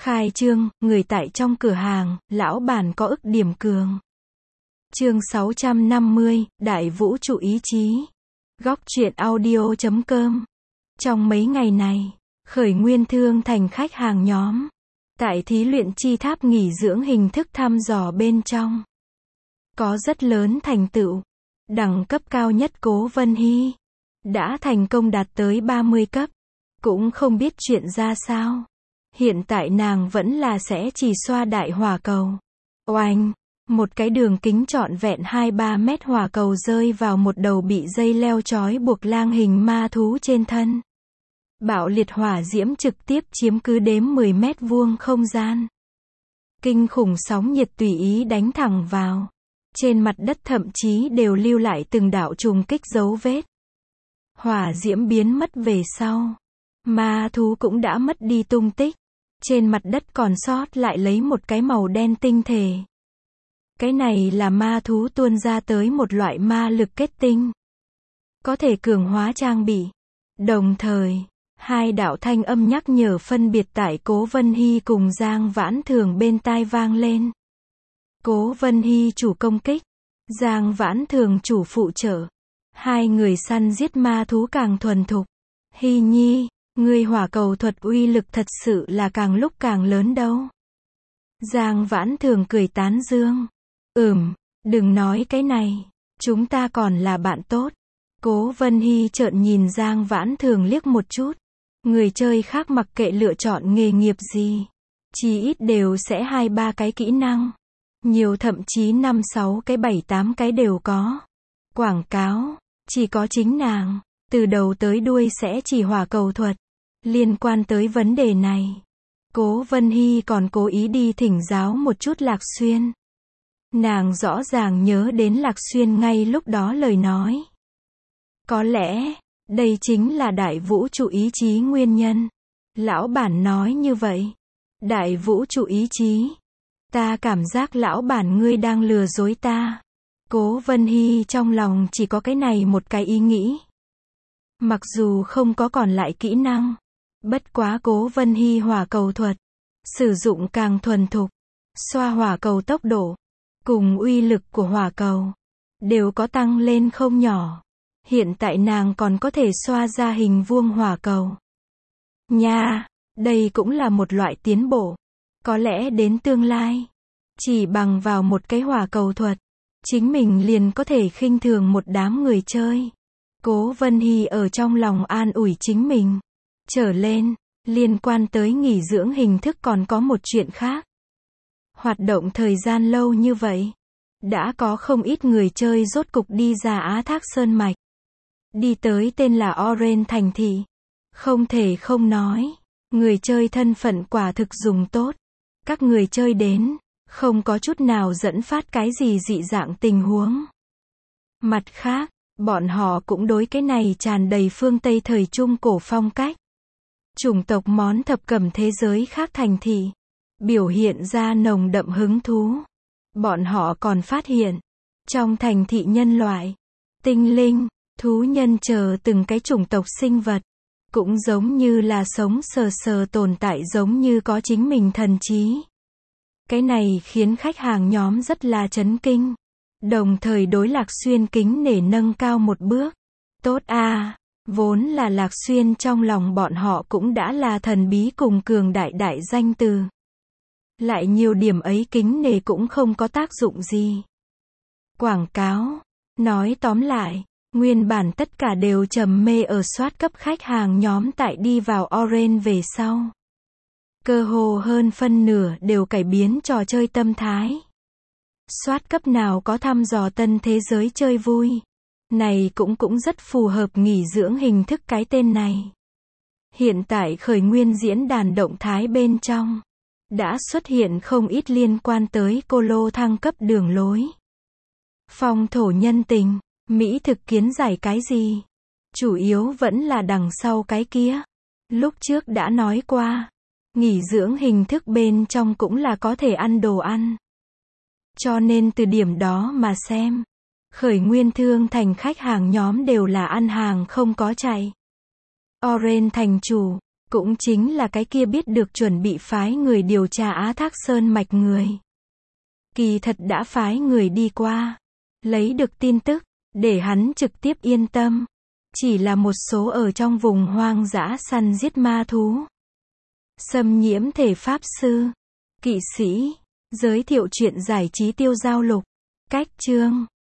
Khai trương, người tại trong cửa hàng, lão bản có ức điểm cường. Chương 650, Đại vũ trụ ý chí. Góc truyện audio.com. Trong mấy ngày này, Khởi Nguyên Thương thành khách hàng nhóm. Tại thí luyện chi tháp nghỉ dưỡng hình thức thăm dò bên trong. Có rất lớn thành tựu. Đẳng cấp cao nhất Cố Vân Hy đã thành công đạt tới 30 cấp. Cũng không biết chuyện ra sao. Hiện tại nàng vẫn là sẽ chỉ xoa đại hỏa cầu. Oanh! Một cái đường kính trọn vẹn 2-3 mét hỏa cầu rơi vào một đầu bị dây leo trói buộc lang hình ma thú trên thân. Bạo liệt hỏa diễm trực tiếp chiếm cứ đếm 10 mét vuông không gian. Kinh khủng sóng nhiệt tùy ý đánh thẳng vào. Trên mặt đất thậm chí đều lưu lại từng đạo trùng kích dấu vết. Hỏa diễm biến mất về sau. Ma thú cũng đã mất đi tung tích. Trên mặt đất còn sót lại lấy một cái màu đen tinh thể. Cái này là ma thú tuôn ra tới một loại ma lực kết tinh. Có thể cường hóa trang bị. Đồng thời, hai đạo thanh âm nhắc nhở phân biệt tại Cố Vân Hy cùng Giang Vãn Thường bên tai vang lên. Cố Vân Hy chủ công kích. Giang Vãn Thường chủ phụ trợ. Hai người săn giết ma thú càng thuần thục. Hy nhi, ngươi hỏa cầu thuật uy lực thật sự là càng lúc càng lớn đâu. Giang Vãn Thường cười tán dương. Đừng nói cái này. Chúng ta còn là bạn tốt. Cố Vân Hy trợn nhìn Giang Vãn Thường liếc một chút. Người chơi khác mặc kệ lựa chọn nghề nghiệp gì. Chỉ ít đều sẽ 2-3 cái kỹ năng. Nhiều thậm chí 5-6 cái 7-8 cái đều có. Quảng cáo. Chỉ có chính nàng. Từ đầu tới đuôi sẽ chỉ hỏa cầu thuật. Liên quan tới vấn đề này. Cố Vân Hy còn cố ý đi thỉnh giáo một chút Lạc Xuyên. Nàng rõ ràng nhớ đến Lạc Xuyên ngay lúc đó lời nói. Có lẽ, đây chính là đại vũ trụ ý chí nguyên nhân. Lão bản nói như vậy. Đại vũ trụ ý chí. Ta cảm giác lão bản ngươi đang lừa dối ta. Cố Vân Hy trong lòng chỉ có cái này một cái ý nghĩ. Mặc dù không có còn lại kỹ năng. Bất quá Cố Vân Hy hỏa cầu thuật. Sử dụng càng thuần thục. Xoa hỏa cầu tốc độ. Cùng uy lực của hỏa cầu. Đều có tăng lên không nhỏ. Hiện tại nàng còn có thể xoa ra hình vuông hỏa cầu. Nha, đây cũng là một loại tiến bộ. Có lẽ đến tương lai. Chỉ bằng vào một cái hỏa cầu thuật. Chính mình liền có thể khinh thường một đám người chơi. Cố Vân Hy ở trong lòng an ủi chính mình. Trở lên, liên quan tới nghỉ dưỡng hình thức còn có một chuyện khác. Hoạt động thời gian lâu như vậy. Đã có không ít người chơi rốt cục đi ra Á Thác Sơn Mạch. Đi tới tên là Oren thành thị. Không thể không nói. Người chơi thân phận quả thực dùng tốt. Các người chơi đến. Không có chút nào dẫn phát cái gì dị dạng tình huống. Mặt khác, bọn họ cũng đối cái này tràn đầy phương Tây thời Trung cổ phong cách. Chủng tộc món thập cẩm thế giới khác thành thị. Biểu hiện ra nồng đậm hứng thú. Bọn họ còn phát hiện. Trong thành thị nhân loại. Tinh linh, thú nhân chờ từng cái chủng tộc sinh vật. Cũng giống như là sống sờ sờ tồn tại giống như có chính mình thần trí. Cái này khiến khách hàng nhóm rất là chấn kinh. Đồng thời đối Lạc Xuyên kính nể nâng cao một bước. Tốt a, vốn là Lạc Xuyên trong lòng bọn họ cũng đã là thần bí cùng cường đại đại danh từ. Lại nhiều điểm ấy kính nể cũng không có tác dụng gì. Quảng cáo. Nói tóm lại, nguyên bản tất cả đều trầm mê ở soát cấp khách hàng nhóm tại đi vào Oren về sau. Cơ hồ hơn phân nửa đều cải biến trò chơi tâm thái. Soát cấp nào có thăm dò tân thế giới chơi vui. Này cũng rất phù hợp nghỉ dưỡng hình thức cái tên này. Hiện tại Khởi Nguyên diễn đàn động thái bên trong. Đã xuất hiện không ít liên quan tới cô lô thăng cấp đường lối. Phong thổ nhân tình, Mỹ thực kiến giải cái gì? Chủ yếu vẫn là đằng sau cái kia. Lúc trước đã nói qua. Nghỉ dưỡng hình thức bên trong cũng là có thể ăn đồ ăn. Cho nên từ điểm đó mà xem. Khởi Nguyên Thương thành khách hàng nhóm đều là ăn hàng không có chạy. Oren thành chủ. Cũng chính là cái kia biết được chuẩn bị phái người điều tra Á Thác Sơn mạch người. Kỳ thật đã phái người đi qua. Lấy được tin tức, để hắn trực tiếp yên tâm. Chỉ là một số ở trong vùng hoang dã săn giết ma thú. Xâm nhiễm thể pháp sư. Kỵ sĩ. Giới thiệu chuyện giải trí tiêu giao lục. Cách chương.